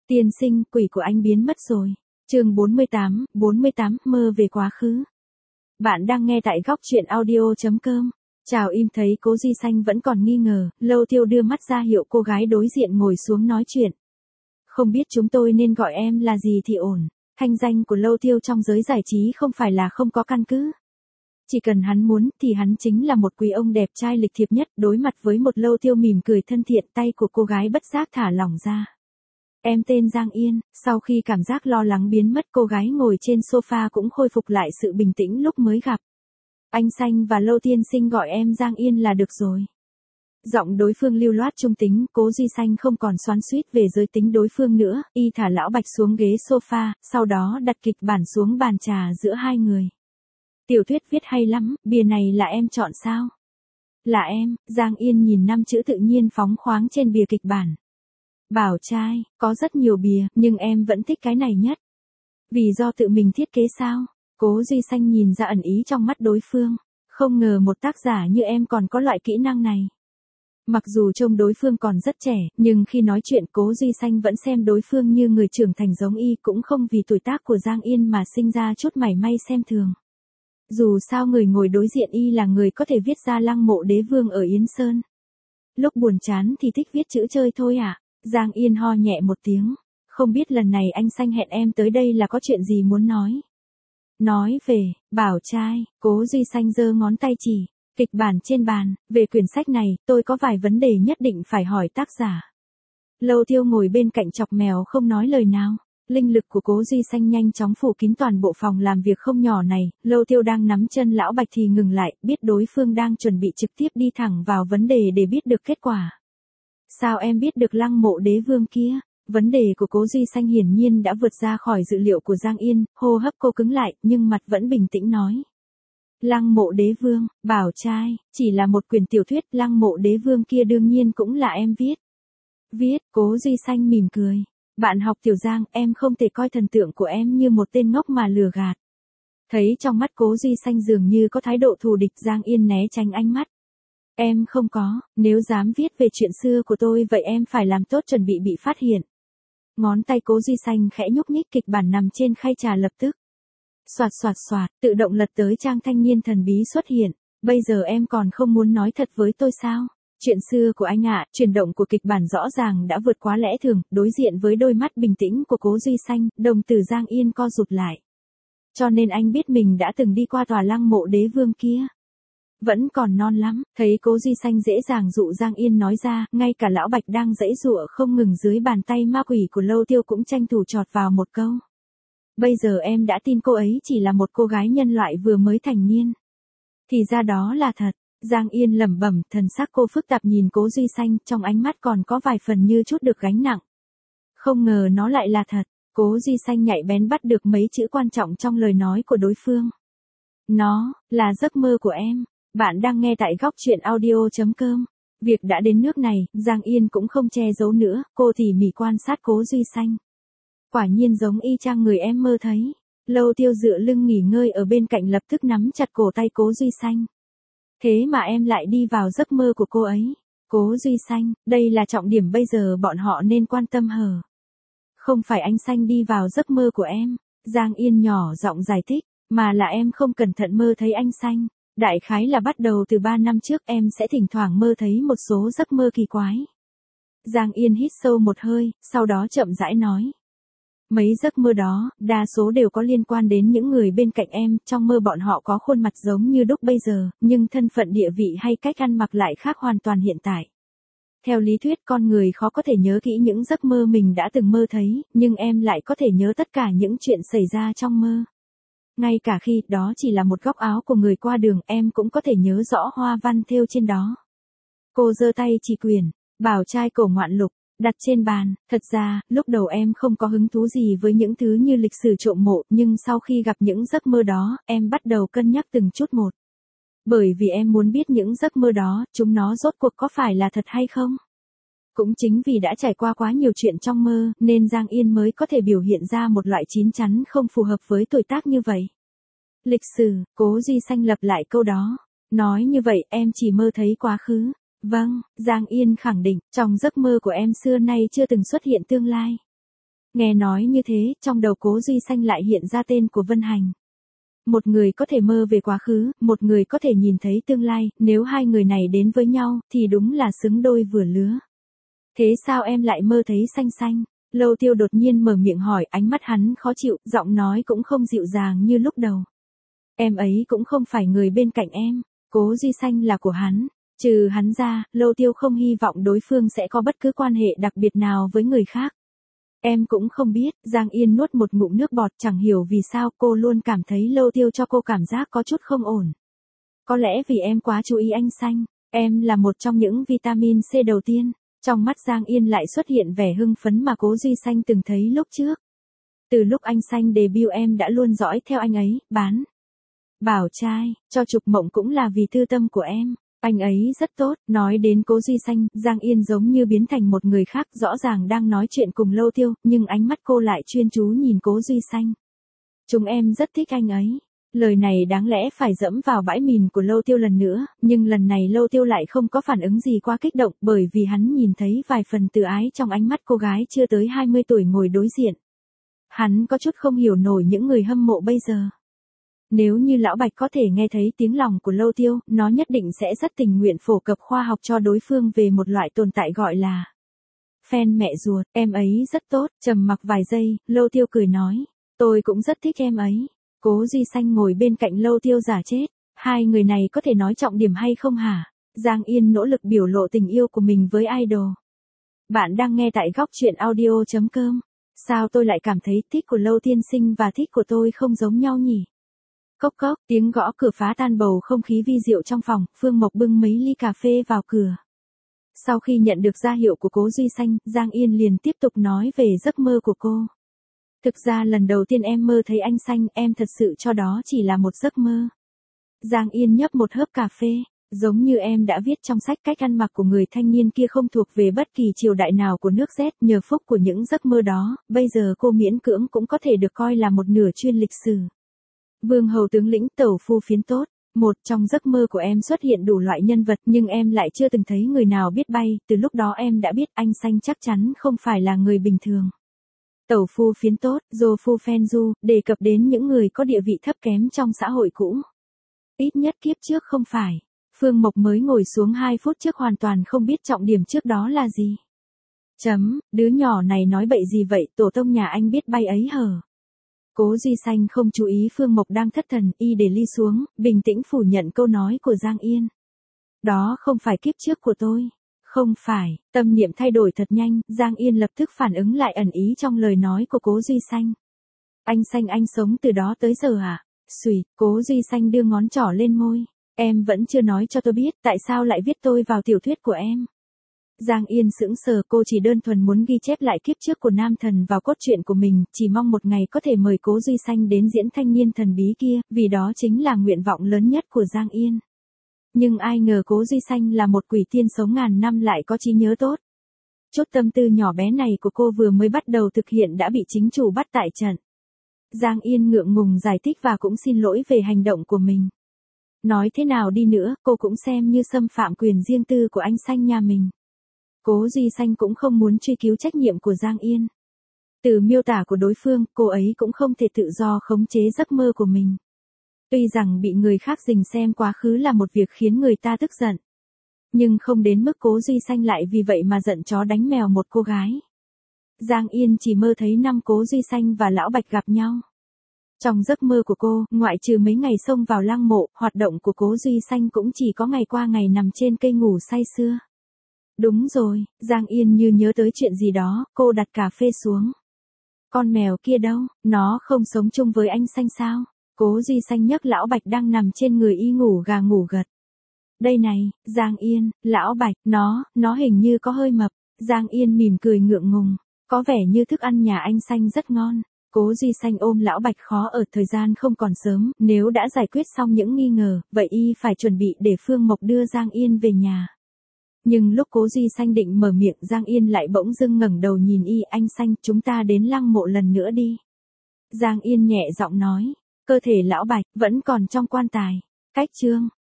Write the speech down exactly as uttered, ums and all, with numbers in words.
Tiên sinh, quỷ của anh biến mất rồi. Chương bốn mươi tám, bốn mươi tám, mơ về quá khứ. Bạn đang nghe tại góc truyện audio chấm com. Chào im thấy Cố Duy Xanh vẫn còn nghi ngờ, Lâu Tiêu đưa mắt ra hiệu cô gái đối diện ngồi xuống nói chuyện. Không biết chúng tôi nên gọi em là gì thì ổn. Thanh danh của Lâu Tiêu trong giới giải trí không phải là không có căn cứ. Chỉ cần hắn muốn thì hắn chính là một quý ông đẹp trai lịch thiệp nhất. Đối mặt với một Lâu Tiêu mỉm cười thân thiện, tay của cô gái bất giác thả lỏng ra. Em tên Giang Yên. Sau khi cảm giác lo lắng biến mất, cô gái ngồi trên sofa cũng khôi phục lại sự bình tĩnh lúc mới gặp. Anh Xanh và Lâu tiên sinh gọi em Giang Yên là được rồi. Giọng đối phương lưu loát trung tính, Cố Duy Xanh không còn xoắn xuýt về giới tính đối phương nữa, y thả lão Bạch xuống ghế sofa, sau đó đặt kịch bản xuống bàn trà giữa hai người. Tiểu thuyết viết hay lắm, bìa này là em chọn sao? Là em. Giang Yên nhìn năm chữ tự nhiên phóng khoáng trên bìa kịch bản. Bảo trai, có rất nhiều bìa, nhưng em vẫn thích cái này nhất. Vì do tự mình thiết kế sao? Cố Duy Xanh nhìn ra ẩn ý trong mắt đối phương. Không ngờ một tác giả như em còn có loại kỹ năng này. Mặc dù trông đối phương còn rất trẻ, nhưng khi nói chuyện Cố Duy Xanh vẫn xem đối phương như người trưởng thành giống y, cũng không vì tuổi tác của Giang Yên mà sinh ra chút mảy may xem thường. Dù sao người ngồi đối diện y là người có thể viết ra Lăng Mộ Đế Vương ở Yến Sơn. Lúc buồn chán thì thích viết chữ chơi thôi à? Giang Yên ho nhẹ một tiếng. Không biết lần này anh Xanh hẹn em tới đây là có chuyện gì muốn nói. Nói về, bảo trai, Cố Duy Xanh giơ ngón tay chỉ, kịch bản trên bàn, về quyển sách này, tôi có vài vấn đề nhất định phải hỏi tác giả. Lâu Tiêu ngồi bên cạnh chọc mèo không nói lời nào. Linh lực của Cố Duy Xanh nhanh chóng phủ kín toàn bộ phòng làm việc không nhỏ này, Lâu Tiêu đang nắm chân lão Bạch thì ngừng lại, biết đối phương đang chuẩn bị trực tiếp đi thẳng vào vấn đề để biết được kết quả. Sao em biết được Lăng Mộ Đế Vương kia? Vấn đề của Cố Duy Xanh hiển nhiên đã vượt ra khỏi dự liệu của Giang Yên, hô hấp cô cứng lại, nhưng mặt vẫn bình tĩnh nói. Lăng Mộ Đế Vương, bảo trai, chỉ là một quyển tiểu thuyết, Lăng Mộ Đế Vương kia đương nhiên cũng là em viết. Viết, Cố Duy Xanh mỉm cười. Bạn học Tiểu Giang, em không thể coi thần tượng của em như một tên ngốc mà lừa gạt. Thấy trong mắt Cố Duy Xanh dường như có thái độ thù địch, Giang Yên né tránh ánh mắt. Em không có, nếu dám viết về chuyện xưa của tôi vậy em phải làm tốt chuẩn bị bị phát hiện. Ngón tay Cố Duy Xanh khẽ nhúc nhích, kịch bản nằm trên khay trà lập tức. Soạt soạt soạt, tự động lật tới trang thanh niên thần bí xuất hiện. Bây giờ em còn không muốn nói thật với tôi sao? Chuyện xưa của anh ạ, chuyển động của kịch bản rõ ràng đã vượt quá lẽ thường, đối diện với đôi mắt bình tĩnh của Cố Duy Xanh, đồng tử Giang Yên co rụt lại. Cho nên anh biết mình đã từng đi qua tòa Lăng Mộ Đế Vương kia. Vẫn còn non lắm, thấy Cố Duy Xanh dễ dàng dụ Giang Yên nói ra, ngay cả lão Bạch đang giãy giụa không ngừng dưới bàn tay ma quỷ của Lâu Tiêu cũng tranh thủ chọt vào một câu. Bây giờ em đã tin cô ấy chỉ là một cô gái nhân loại vừa mới thành niên. Thì ra đó là thật. Giang Yên lẩm bẩm, thần sắc cô phức tạp nhìn Cố Duy Xanh, trong ánh mắt còn có vài phần như chút được gánh nặng. Không ngờ nó lại là thật. Cố Duy Xanh nhạy bén bắt được mấy chữ quan trọng trong lời nói của đối phương. Nó là giấc mơ của em. Bạn đang nghe tại góc truyện audio chấm com. Việc đã đến nước này, Giang Yên cũng không che giấu nữa, cô tỉ mỉ quan sát Cố Duy Xanh. Quả nhiên giống y chang người em mơ thấy. Lâu Tiêu dựa lưng nghỉ ngơi ở bên cạnh lập tức nắm chặt cổ tay Cố Duy Xanh. Thế mà em lại đi vào giấc mơ của cô ấy. Cố Duy Xanh, đây là trọng điểm bây giờ bọn họ nên quan tâm hờ. Không phải anh Xanh đi vào giấc mơ của em, Giang Yên nhỏ giọng giải thích, mà là em không cẩn thận mơ thấy anh Xanh. Đại khái là bắt đầu từ ba năm trước em sẽ thỉnh thoảng mơ thấy một số giấc mơ kỳ quái. Giang Yên hít sâu một hơi, sau đó chậm rãi nói. Mấy giấc mơ đó, đa số đều có liên quan đến những người bên cạnh em, trong mơ bọn họ có khuôn mặt giống như đúc bây giờ, nhưng thân phận địa vị hay cách ăn mặc lại khác hoàn toàn hiện tại. Theo lý thuyết con người khó có thể nhớ kỹ những giấc mơ mình đã từng mơ thấy, nhưng em lại có thể nhớ tất cả những chuyện xảy ra trong mơ. Ngay cả khi đó chỉ là một góc áo của người qua đường, em cũng có thể nhớ rõ hoa văn thêu trên đó. Cô giơ tay chỉ quyển, bảo trai cổ ngoạn lục, đặt trên bàn. Thật ra, lúc đầu em không có hứng thú gì với những thứ như lịch sử trộm mộ, nhưng sau khi gặp những giấc mơ đó, em bắt đầu cân nhắc từng chút một. Bởi vì em muốn biết những giấc mơ đó, chúng nó rốt cuộc có phải là thật hay không? Cũng chính vì đã trải qua quá nhiều chuyện trong mơ, nên Giang Yên mới có thể biểu hiện ra một loại chín chắn không phù hợp với tuổi tác như vậy. Lịch sử, Cố Duy Xanh lặp lại câu đó. Nói như vậy em chỉ mơ thấy quá khứ. Vâng, Giang Yên khẳng định, trong giấc mơ của em xưa nay chưa từng xuất hiện tương lai. Nghe nói như thế, trong đầu Cố Duy Xanh lại hiện ra tên của Vân Hành. Một người có thể mơ về quá khứ, một người có thể nhìn thấy tương lai, nếu hai người này đến với nhau, thì đúng là xứng đôi vừa lứa. Thế sao em lại mơ thấy Xanh Xanh? Lâu Tiêu đột nhiên mở miệng hỏi, ánh mắt hắn khó chịu, giọng nói cũng không dịu dàng như lúc đầu. Em ấy cũng không phải người bên cạnh em, Cố Duy Xanh là của hắn. Trừ hắn ra, Lâu Tiêu không hy vọng đối phương sẽ có bất cứ quan hệ đặc biệt nào với người khác. Em cũng không biết, Giang Yên nuốt một ngụm nước bọt, chẳng hiểu vì sao cô luôn cảm thấy Lâu Tiêu cho cô cảm giác có chút không ổn. Có lẽ vì em quá chú ý anh Xanh, em là một trong những vitamin C đầu tiên. Trong mắt Giang Yên lại xuất hiện vẻ hưng phấn mà Cố Duy Xanh từng thấy lúc trước. Từ lúc anh Xanh debut em đã luôn dõi theo anh ấy, bán bảo trai, cho chụp mộng cũng là vì tư tâm của em. Anh ấy rất tốt, nói đến Cố Duy Xanh, Giang Yên giống như biến thành một người khác, rõ ràng đang nói chuyện cùng Lâu Tiêu, nhưng ánh mắt cô lại chuyên chú nhìn Cố Duy Xanh. Chúng em rất thích anh ấy. Lời này đáng lẽ phải dẫm vào bãi mìn của Lâu Tiêu lần nữa, nhưng lần này Lâu Tiêu lại không có phản ứng gì quá kích động, bởi vì hắn nhìn thấy vài phần tự ái trong ánh mắt cô gái chưa tới hai mươi tuổi ngồi đối diện. Hắn có chút không hiểu nổi những người hâm mộ bây giờ. Nếu như Lão Bạch có thể nghe thấy tiếng lòng của Lâu Tiêu, nó nhất định sẽ rất tình nguyện phổ cập khoa học cho đối phương về một loại tồn tại gọi là fan mẹ ruột. Em ấy rất tốt. Trầm mặc vài giây, Lâu Tiêu cười nói, tôi cũng rất thích em ấy. Cố Duy Xanh ngồi bên cạnh Lâu Tiêu giả chết. Hai người này có thể nói trọng điểm hay không hả? Giang Yên nỗ lực biểu lộ tình yêu của mình với idol. Bạn đang nghe tại góc truyện audio chấm com. Sao tôi lại cảm thấy thích của Lâu tiên sinh và thích của tôi không giống nhau nhỉ? Cốc cốc, tiếng gõ cửa phá tan bầu không khí vi diệu trong phòng, Phương Mộc bưng mấy ly cà phê vào cửa. Sau khi nhận được ra hiệu của Cố Duy Xanh, Giang Yên liền tiếp tục nói về giấc mơ của cô. Thực ra lần đầu tiên em mơ thấy anh Xanh, em thật sự cho đó chỉ là một giấc mơ. Giang Yên nhấp một hớp cà phê, giống như em đã viết trong sách, cách ăn mặc của người thanh niên kia không thuộc về bất kỳ triều đại nào của nước Z, nhờ phúc của những giấc mơ đó, bây giờ cô miễn cưỡng cũng có thể được coi là một nửa chuyên lịch sử. Vương hầu tướng lĩnh, tẩu phu phiến tốt. Một, trong giấc mơ của em xuất hiện đủ loại nhân vật, nhưng em lại chưa từng thấy người nào biết bay, từ lúc đó em đã biết anh Xanh chắc chắn không phải là người bình thường. Tẩu phu phiến tốt, dô phu phen du, đề cập đến những người có địa vị thấp kém trong xã hội cũ. Ít nhất kiếp trước không phải. Phương Mộc mới ngồi xuống hai phút trước hoàn toàn không biết trọng điểm trước đó là gì. Chấm, đứa nhỏ này nói bậy gì vậy, tổ tông nhà anh biết bay ấy hở. Cố Duy Xanh không chú ý Phương Mộc đang thất thần, y để ly xuống, bình tĩnh phủ nhận câu nói của Giang Yên. Đó không phải kiếp trước của tôi. Không phải, tâm niệm thay đổi thật nhanh, Giang Yên lập tức phản ứng lại ẩn ý trong lời nói của Cố Duy Xanh. Anh Xanh anh sống từ đó tới giờ à? Xùi, Cố Duy Xanh đưa ngón trỏ lên môi. Em vẫn chưa nói cho tôi biết tại sao lại viết tôi vào tiểu thuyết của em. Giang Yên sững sờ, cô chỉ đơn thuần muốn ghi chép lại kiếp trước của nam thần vào cốt truyện của mình, chỉ mong một ngày có thể mời Cố Duy Xanh đến diễn thanh niên thần bí kia, vì đó chính là nguyện vọng lớn nhất của Giang Yên. Nhưng ai ngờ Cố Duy Xanh là một quỷ tiên sống ngàn năm lại có trí nhớ tốt. Chút tâm tư nhỏ bé này của cô vừa mới bắt đầu thực hiện đã bị chính chủ bắt tại trận. Giang Yên ngượng ngùng giải thích và cũng xin lỗi về hành động của mình. Nói thế nào đi nữa, cô cũng xem như xâm phạm quyền riêng tư của anh Xanh nhà mình. Cố Duy Xanh cũng không muốn truy cứu trách nhiệm của Giang Yên. Từ miêu tả của đối phương, cô ấy cũng không thể tự do khống chế giấc mơ của mình. Tuy rằng bị người khác rình xem quá khứ là một việc khiến người ta tức giận. Nhưng không đến mức Cố Duy Xanh lại vì vậy mà giận chó đánh mèo một cô gái. Giang Yên chỉ mơ thấy năm Cố Duy Xanh và Lão Bạch gặp nhau. Trong giấc mơ của cô, ngoại trừ mấy ngày xông vào lăng mộ, hoạt động của Cố Duy Xanh cũng chỉ có ngày qua ngày nằm trên cây ngủ say sưa. Đúng rồi, Giang Yên như nhớ tới chuyện gì đó, cô đặt cà phê xuống. Con mèo kia đâu, nó không sống chung với anh Xanh sao? Cố Duy Xanh nhấc Lão Bạch đang nằm trên người y ngủ gà ngủ gật. Đây này, Giang Yên, Lão Bạch, nó, nó hình như có hơi mập. Giang Yên mỉm cười ngượng ngùng, có vẻ như thức ăn nhà anh Xanh rất ngon. Cố Duy Xanh ôm Lão Bạch khó ở, thời gian không còn sớm, nếu đã giải quyết xong những nghi ngờ, vậy y phải chuẩn bị để Phương Mộc đưa Giang Yên về nhà. Nhưng lúc Cố Duy Xanh định mở miệng, Giang Yên lại bỗng dưng ngẩng đầu nhìn y, anh Xanh, chúng ta đến lăng mộ lần nữa đi. Giang Yên nhẹ giọng nói, cơ thể Lão Bạch vẫn còn trong quan tài. Cách chương